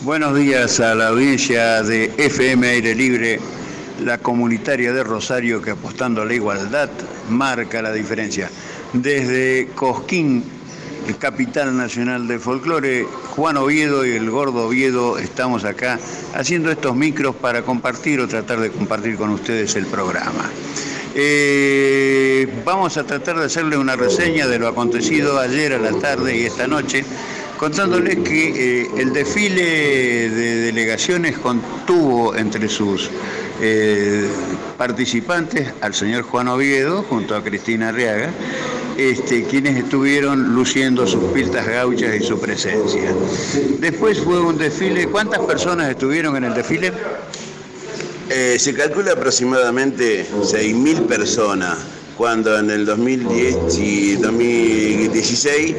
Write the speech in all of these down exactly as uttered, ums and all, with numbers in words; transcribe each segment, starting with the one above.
Buenos días a la audiencia de F M Aire Libre, la comunitaria de Rosario que apostando a la igualdad marca la diferencia. Desde Cosquín, capital nacional del folclore, Juan Oviedo y el Gordo Oviedo estamos acá haciendo estos micros para compartir o tratar de compartir con ustedes el programa. Eh, vamos a tratar de hacerle una reseña de lo acontecido ayer a la tarde y esta noche, contándoles que eh, el desfile de delegaciones contuvo entre sus eh, participantes al señor Juan Oviedo junto a Cristina Arriaga, este, quienes estuvieron luciendo sus piltas gauchas y su presencia. Después fue un desfile. ¿Cuántas personas estuvieron en el desfile? Eh, se calcula aproximadamente seis mil personas, cuando en el dos mil diez y dos mil dieciséis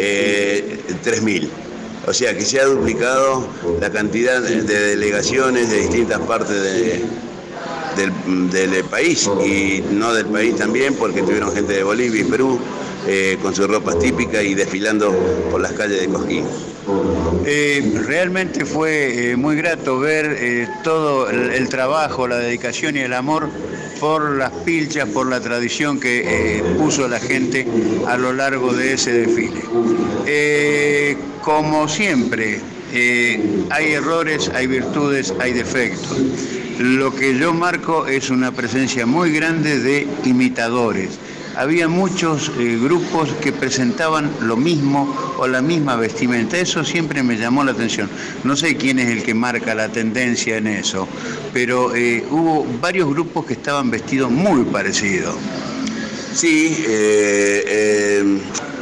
eh, tres mil. O sea que se ha duplicado la cantidad de delegaciones de distintas partes de, del, del país, y no del país también, porque tuvieron gente de Bolivia y Perú eh, con sus ropas típicas y desfilando por las calles de Cosquín. Eh, realmente fue eh, muy grato ver eh, todo el, el trabajo, la dedicación y el amor por las pilchas, por la tradición que eh, puso la gente a lo largo de ese desfile. Eh, como siempre, eh, hay errores, hay virtudes, hay defectos. Lo que yo marco es una presencia muy grande de imitadores. Había muchos eh, grupos que presentaban lo mismo o la misma vestimenta. Eso siempre me llamó la atención. No sé quién es el que marca la tendencia en eso, pero eh, hubo varios grupos que estaban vestidos muy parecidos. Sí, eh, eh,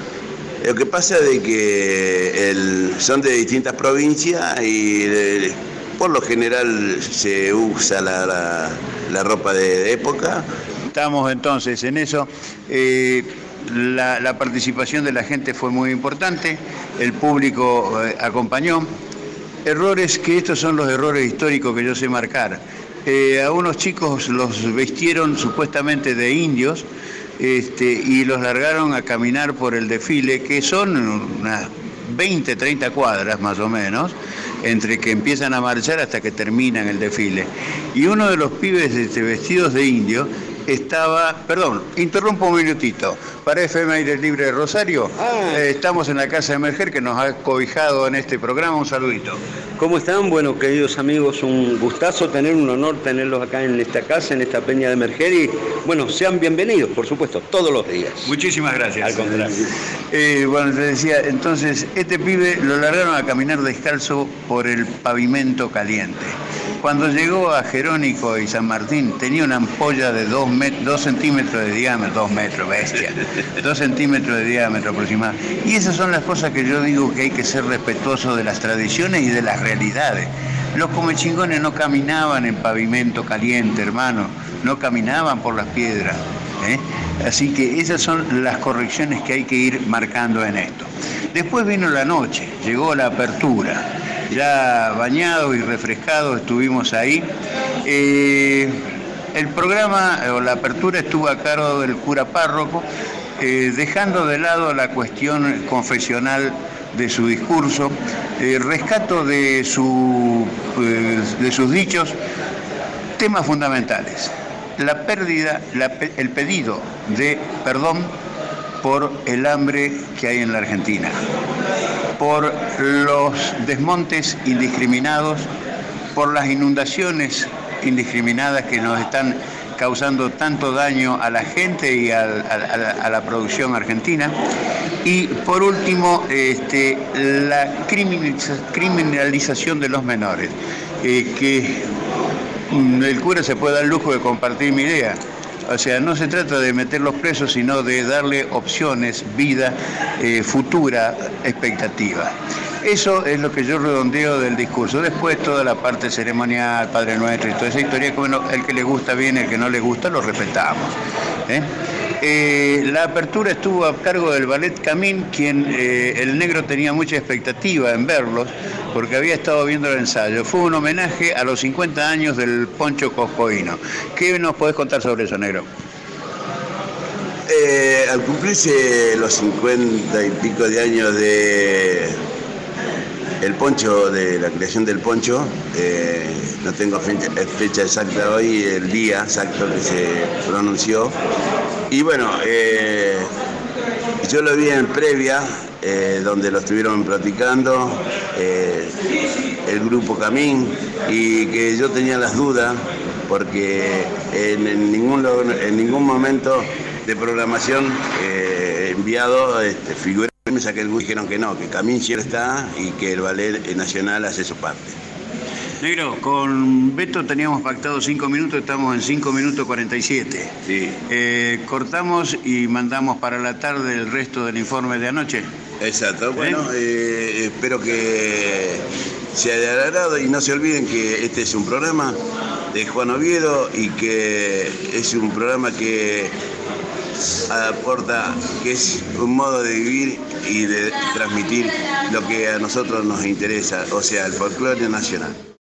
lo que pasa es que el, son de distintas provincias y eh, por lo general se usa la, la, la ropa de época. Estamos entonces en eso. Eh, la, la participación de la gente fue muy importante, el público eh, acompañó. Errores, que estos son los errores históricos que yo sé marcar. Eh, a unos chicos los vistieron supuestamente de indios este, y los largaron a caminar por el desfile, que son unas veinte, treinta cuadras más o menos, entre que empiezan a marchar hasta que terminan el desfile. Y uno de los pibes este, vestidos de indio estaba, perdón, interrumpo un minutito, para F M Aire Libre de Rosario, ah. eh, estamos en la Casa de Merger, que nos ha cobijado en este programa. Un saludito. ¿Cómo están? Bueno, queridos amigos, un gustazo tener, un honor tenerlos acá en esta casa, en esta peña de Merger, y bueno, sean bienvenidos, por supuesto, todos los días. Muchísimas gracias. Al contrario. Eh, bueno, te decía, entonces, este pibe lo largaron a caminar descalzo por el pavimento caliente. Cuando llegó a Jerónico y San Martín, tenía una ampolla de dos, met- dos centímetros de diámetro, dos metros, bestia, dos centímetros de diámetro aproximadamente. Y esas son las cosas que yo digo que hay que ser respetuoso de las tradiciones y de las realidades. Los comechingones no caminaban en pavimento caliente, hermano, no caminaban por las piedras, ¿eh? Así que esas son las correcciones que hay que ir marcando en esto. Después vino la noche, llegó la apertura. Ya bañados y refrescados estuvimos ahí. Eh, el programa o la apertura estuvo a cargo del cura párroco, eh, dejando de lado la cuestión confesional de su discurso. Eh, rescato de, su, eh, de sus dichos temas fundamentales. La pérdida, la, el pedido de perdón por el hambre que hay en la Argentina, por los desmontes indiscriminados, por las inundaciones indiscriminadas que nos están causando tanto daño a la gente y a, a, a la producción argentina. Y por último, este, la criminalización de los menores, eh, que el cura se puede dar el lujo de compartir mi idea. O sea, no se trata de meterlos presos, sino de darle opciones, vida, eh, futura expectativa. Eso es lo que yo redondeo del discurso. Después toda la parte ceremonial, Padre Nuestro y toda esa historia, que bueno, el que le gusta bien, el que no le gusta, lo respetamos. ¿eh? Eh, la apertura estuvo a cargo del Ballet Camín, quien eh, el negro tenía mucha expectativa en verlos, porque había estado viendo el ensayo. Fue un homenaje a los cincuenta años del poncho coscoíno. ¿Qué nos podés contar sobre eso, negro? Eh, al cumplirse los cincuenta y pico de años de el poncho, de la creación del poncho, eh, no tengo fecha, fecha exacta hoy, el día exacto que se pronunció. Y bueno, eh, yo lo vi en previa, eh, donde lo estuvieron practicando eh, el grupo Camín, y que yo tenía las dudas porque en, en, ningún, en ningún momento de programación eh, enviado este, figura, me saqué el gusto, dijeron que no, que Camín siempre está y que el Ballet Nacional hace su parte. Negro, con Beto teníamos pactado cinco minutos, estamos en cinco minutos cuarenta y siete. Sí. Eh, cortamos y mandamos para la tarde el resto del informe de anoche. Exacto, bueno, eh, espero que sea de agrado y no se olviden que este es un programa de Juan Oviedo y que es un programa que aporta, que es un modo de vivir y de transmitir lo que a nosotros nos interesa, o sea, el folclore nacional.